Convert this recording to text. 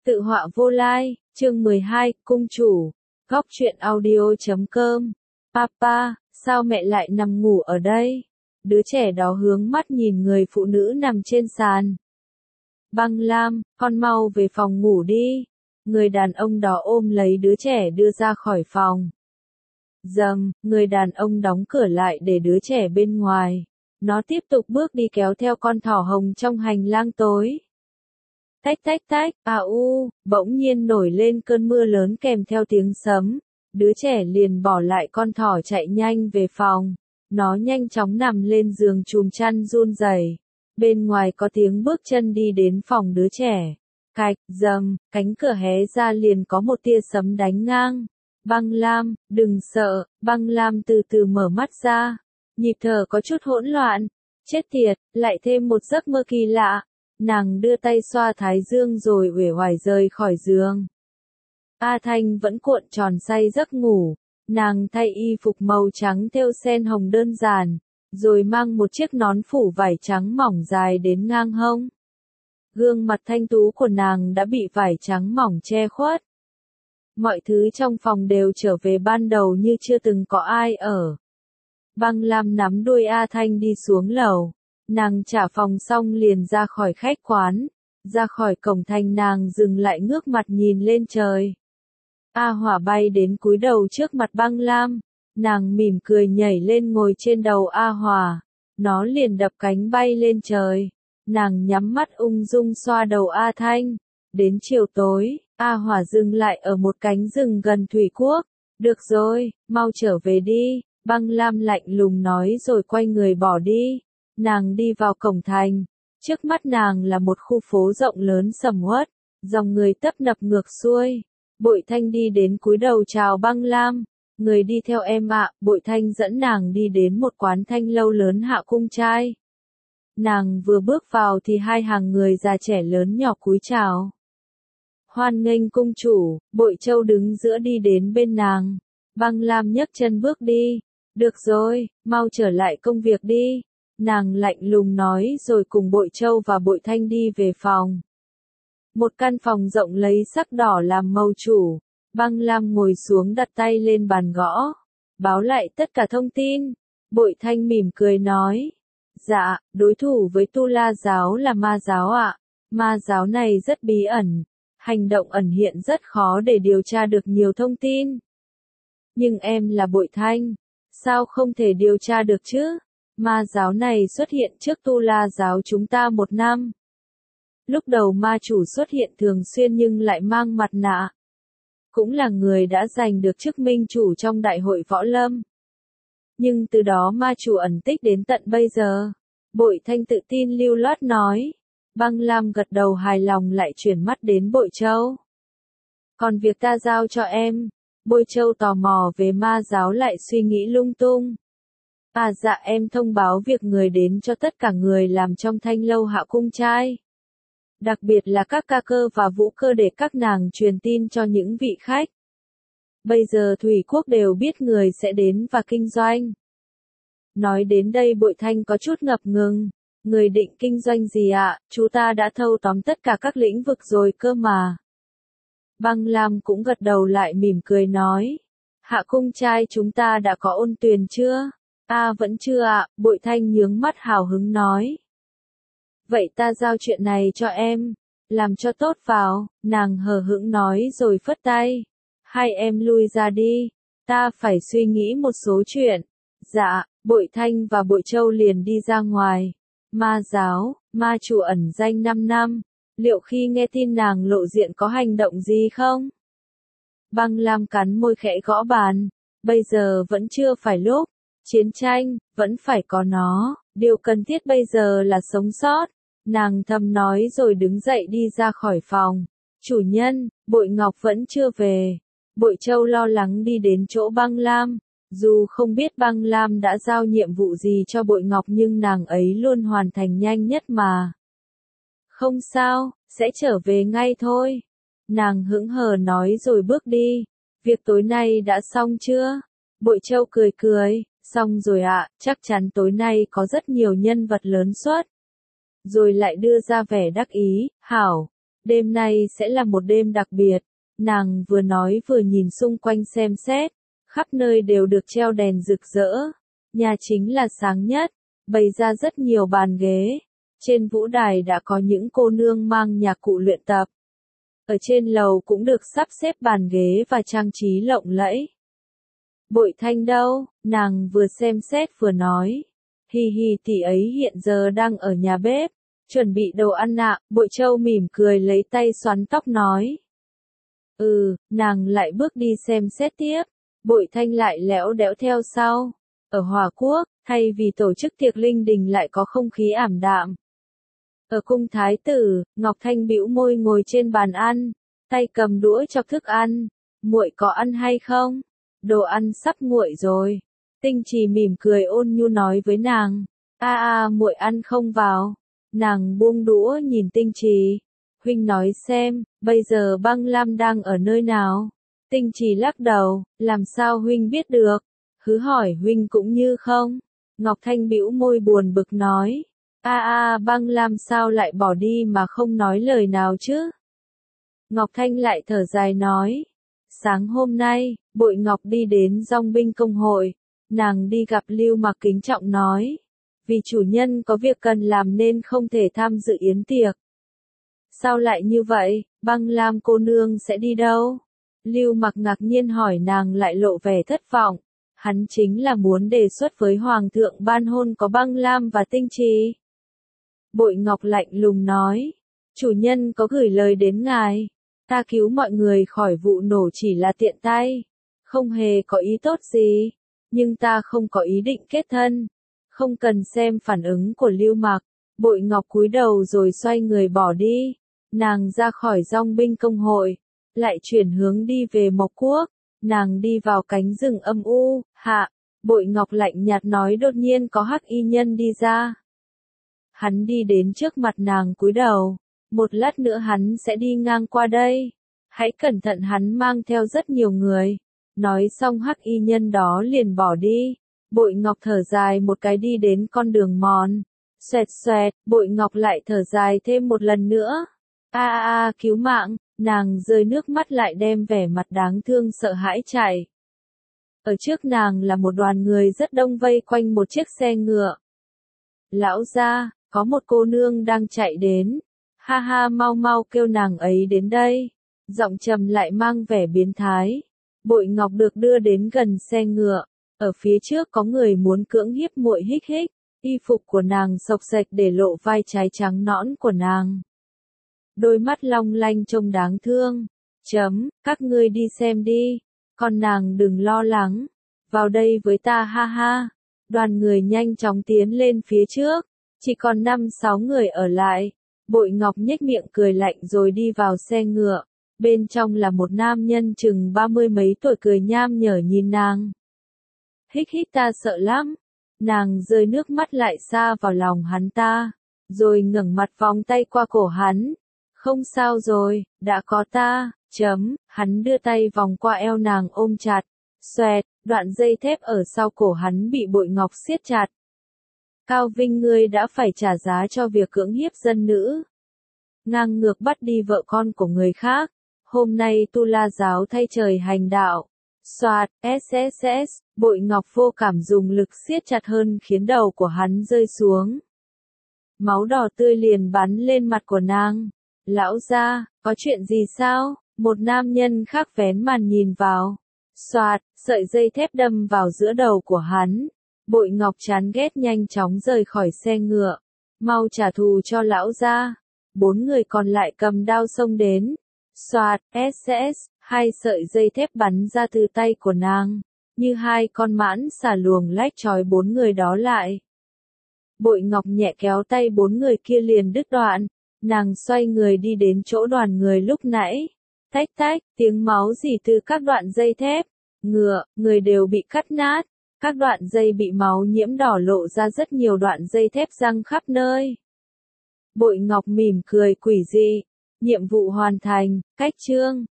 Tự họa vô lai, chương 12, cung chủ. Góc truyện audio.com. Papa, sao mẹ lại nằm ngủ ở đây? Đứa trẻ đó hướng mắt nhìn người phụ nữ nằm trên sàn. Băng Lam, con mau về phòng ngủ đi. Người đàn ông đó ôm lấy đứa trẻ đưa ra khỏi phòng. Dầm, người đàn ông đóng cửa lại để đứa trẻ bên ngoài. Nó tiếp tục bước đi kéo theo con thỏ hồng trong hành lang tối. Tách tách tách, bỗng nhiên nổi lên cơn mưa lớn kèm theo tiếng sấm. Đứa trẻ liền bỏ lại con thỏ chạy nhanh về phòng. Nó nhanh chóng nằm lên giường chùm chăn run rẩy. Bên ngoài có tiếng bước chân đi đến phòng đứa trẻ. Cạch, dầm, cánh cửa hé ra liền có một tia sấm đánh ngang. Băng Lam, đừng sợ, Băng Lam từ từ mở mắt ra. Nhịp thở có chút hỗn loạn. Chết tiệt, lại thêm một giấc mơ kỳ lạ. Nàng đưa tay xoa thái dương rồi uể oải rời khỏi giường. A Thanh vẫn cuộn tròn say giấc ngủ. Nàng thay y phục màu trắng thêu sen hồng đơn giản, rồi mang một chiếc nón phủ vải trắng mỏng dài đến ngang hông. Gương mặt thanh tú của nàng đã bị vải trắng mỏng che khuất. Mọi thứ trong phòng đều trở về ban đầu như chưa từng có ai ở. Băng Lam nắm đuôi A Thanh đi xuống lầu. Nàng trả phòng xong liền ra khỏi khách quán. Ra khỏi cổng thành nàng dừng lại ngước mặt nhìn lên trời. A Hỏa bay đến cúi đầu trước mặt Băng Lam. Nàng mỉm cười nhảy lên ngồi trên đầu A Hỏa. Nó liền đập cánh bay lên trời. Nàng nhắm mắt ung dung xoa đầu A Thanh. Đến chiều tối, A Hỏa dừng lại ở một cánh rừng gần Thủy Quốc. Được rồi, mau trở về đi. Băng Lam lạnh lùng nói rồi quay người bỏ đi. Nàng đi vào cổng thành. Trước mắt nàng là một khu phố rộng lớn sầm uất. Dòng người tấp nập ngược xuôi. Bội Thanh đi đến cúi đầu chào Băng Lam. Người đi theo em ạ. Bội Thanh dẫn nàng đi đến một quán thanh lâu lớn Hạ Cung Trai. Nàng vừa bước vào thì hai hàng người già trẻ lớn nhỏ cúi chào. Hoan nghênh cung chủ. Bội Châu đứng giữa đi đến bên nàng. Băng Lam nhấc chân bước đi. Được rồi, mau trở lại công việc đi. Nàng lạnh lùng nói rồi cùng Bội Châu và Bội Thanh đi về phòng. Một căn phòng rộng lấy sắc đỏ làm màu chủ. Băng Lam ngồi xuống đặt tay lên bàn gõ. Báo lại tất cả thông tin. Bội Thanh mỉm cười nói. Dạ, đối thủ với Tu La giáo là ma giáo ạ. Ma giáo này rất bí ẩn. Hành động ẩn hiện rất khó để điều tra được nhiều thông tin. Nhưng em là Bội Thanh. Sao không thể điều tra được chứ? Ma giáo này xuất hiện trước Tu La giáo chúng ta 1 năm. Lúc đầu ma chủ xuất hiện thường xuyên nhưng lại mang mặt nạ. Cũng là người đã giành được chức minh chủ trong đại hội võ lâm. Nhưng từ đó ma chủ ẩn tích đến tận bây giờ. Bội Thanh tự tin lưu loát nói. Băng Lam gật đầu hài lòng lại chuyển mắt đến Bội Châu. Còn việc ta giao cho em. Bội Châu tò mò về ma giáo lại suy nghĩ lung tung. À dạ em thông báo việc người đến cho tất cả người làm trong thanh lâu Hạ Cung Trai. Đặc biệt là các ca cơ và vũ cơ để các nàng truyền tin cho những vị khách. Bây giờ Thủy Quốc đều biết người sẽ đến và kinh doanh. Nói đến đây Bội Thanh có chút ngập ngừng. Người định kinh doanh gì ạ? Chú ta đã thâu tóm tất cả các lĩnh vực rồi cơ mà. Băng Lam cũng gật đầu lại mỉm cười nói. Hạ Cung Trai chúng ta đã có ôn tuyền chưa? Vẫn chưa ạ. Bội Thanh nhướng mắt hào hứng nói. Vậy ta giao chuyện này cho em. Làm cho tốt vào. Nàng hờ hững nói rồi phất tay. Hai em lui ra đi. Ta phải suy nghĩ một số chuyện. Dạ, Bội Thanh và Bội Châu liền đi ra ngoài. Ma giáo, ma chủ ẩn danh 5 năm. Liệu khi nghe tin nàng lộ diện có hành động gì không? Băng Lam cắn môi khẽ gõ bàn. Bây giờ vẫn chưa phải lúc. Chiến tranh, vẫn phải có nó. Điều cần thiết bây giờ là sống sót. Nàng thầm nói rồi đứng dậy đi ra khỏi phòng. Chủ nhân, Bội Ngọc vẫn chưa về. Bội Châu lo lắng đi đến chỗ Băng Lam. Dù không biết Băng Lam đã giao nhiệm vụ gì cho Bội Ngọc nhưng nàng ấy luôn hoàn thành nhanh nhất mà. Không sao, sẽ trở về ngay thôi. Nàng hững hờ nói rồi bước đi. Việc tối nay đã xong chưa? Bội Châu cười cười. Xong rồi ạ, chắc chắn tối nay có rất nhiều nhân vật lớn xuất. Rồi lại đưa ra vẻ đắc ý. Hảo. Đêm nay sẽ là một đêm đặc biệt. Nàng vừa nói vừa nhìn xung quanh xem xét. Khắp nơi đều được treo đèn rực rỡ. Nhà chính là sáng nhất, bày ra rất nhiều bàn ghế. Trên vũ đài đã có những cô nương mang nhạc cụ luyện tập. Ở trên lầu cũng được sắp xếp bàn ghế và trang trí lộng lẫy. Bội Thanh đâu? Nàng vừa xem xét vừa nói. Hi hi, tỷ ấy hiện giờ đang ở nhà bếp, chuẩn bị đồ ăn ạ. Bội Châu mỉm cười lấy tay xoắn tóc nói. Nàng lại bước đi xem xét tiếp. Bội Thanh lại lẽo đẽo theo sau. Ở Hòa Quốc, thay vì tổ chức tiệc linh đình lại có không khí ảm đạm. Ở cung thái tử, Ngọc Thanh bĩu môi ngồi trên bàn ăn, tay cầm đũa chọc thức ăn. Muội có ăn hay không? Đồ ăn sắp nguội rồi. Tinh Trì mỉm cười ôn nhu nói với nàng. Muội ăn không vào. Nàng buông đũa nhìn Tinh Trì. Huynh nói xem, bây giờ Băng Lam đang ở nơi nào? Tinh Trì lắc đầu, làm sao huynh biết được? Hứ hỏi huynh cũng như không? Ngọc Thanh bĩu môi buồn bực nói. Băng Lam sao lại bỏ đi mà không nói lời nào chứ? Ngọc Thanh lại thở dài nói. Sáng hôm nay, Bội Ngọc đi đến Dong binh công hội. Nàng đi gặp Lưu Mặc kính trọng nói. Vì chủ nhân có việc cần làm nên không thể tham dự yến tiệc. Sao lại như vậy, Băng Lam cô nương sẽ đi đâu? Lưu Mặc ngạc nhiên hỏi, nàng lại lộ vẻ thất vọng. Hắn chính là muốn đề xuất với Hoàng thượng ban hôn có Băng Lam và Tinh Trì. Bội Ngọc lạnh lùng nói. Chủ nhân có gửi lời đến ngài. Ta cứu mọi người khỏi vụ nổ chỉ là tiện tay. Không hề có ý tốt gì. Nhưng ta không có ý định kết thân. Không cần xem phản ứng của Lưu Mặc. Bội Ngọc cúi đầu rồi xoay người bỏ đi. Nàng ra khỏi Dong binh công hội. Lại chuyển hướng đi về Mộc Quốc. Nàng đi vào cánh rừng âm u. Hạ. Bội Ngọc lạnh nhạt nói, đột nhiên có hắc y nhân đi ra. Hắn đi đến trước mặt nàng cúi đầu. Một lát nữa hắn sẽ đi ngang qua đây. Hãy cẩn thận, hắn mang theo rất nhiều người. Nói xong hắc y nhân đó liền bỏ đi. Bội Ngọc thở dài một cái đi đến con đường mòn. Xoẹt xoẹt, Bội Ngọc lại thở dài thêm một lần nữa. Cứu mạng, nàng rơi nước mắt lại đem vẻ mặt đáng thương sợ hãi chạy. Ở trước nàng là một đoàn người rất đông vây quanh một chiếc xe ngựa. Lão gia, có một cô nương đang chạy đến. Mau mau kêu nàng ấy đến đây. Giọng trầm lại mang vẻ biến thái. Bội Ngọc được đưa đến gần xe ngựa. Ở phía trước có người muốn cưỡng hiếp muội hích hích. Y phục của nàng xộc xệch để lộ vai trái trắng nõn của nàng. Đôi mắt long lanh trông đáng thương. Các ngươi đi xem đi. Còn nàng đừng lo lắng. Vào đây với ta. Đoàn người nhanh chóng tiến lên phía trước. Chỉ còn 5-6 người ở lại. Bội Ngọc nhếch miệng cười lạnh rồi đi vào xe ngựa. Bên trong là một nam nhân chừng 30 mấy tuổi cười nham nhở nhìn nàng. Hích hích, ta sợ lắm. Nàng rơi nước mắt lại xa vào lòng hắn ta. Rồi ngẩng mặt vòng tay qua cổ hắn. Không sao rồi, đã có ta. Hắn đưa tay vòng qua eo nàng ôm chặt. Xoẹt, đoạn dây thép ở sau cổ hắn bị Bội Ngọc siết chặt. Cao Vinh, ngươi đã phải trả giá cho việc cưỡng hiếp dân nữ. Ngang ngược bắt đi vợ con của người khác. Hôm nay Tu La giáo thay trời hành đạo. Soạt, SSS, Bội Ngọc vô cảm dùng lực siết chặt hơn khiến đầu của hắn rơi xuống. Máu đỏ tươi liền bắn lên mặt của nàng. Lão gia, có chuyện gì sao? Một nam nhân khác vén màn nhìn vào. Soạt, sợi dây thép đâm vào giữa đầu của hắn. Bội Ngọc chán ghét nhanh chóng rời khỏi xe ngựa. Mau trả thù cho lão gia. 4 người còn lại cầm đao xông đến. Soạt, SS, 2 sợi dây thép bắn ra từ tay của nàng. Như 2 con mãn xà luồng lách trói 4 người đó lại. Bội Ngọc nhẹ kéo tay 4 người kia liền đứt đoạn. Nàng xoay người đi đến chỗ đoàn người lúc nãy. Tách tách, tiếng máu rỉ từ các đoạn dây thép. Người đều bị cắt nát. Các đoạn dây bị máu nhiễm đỏ lộ ra rất nhiều đoạn dây thép răng khắp nơi. Bội Ngọc mỉm cười quỷ dị. Nhiệm vụ hoàn thành, cách chương.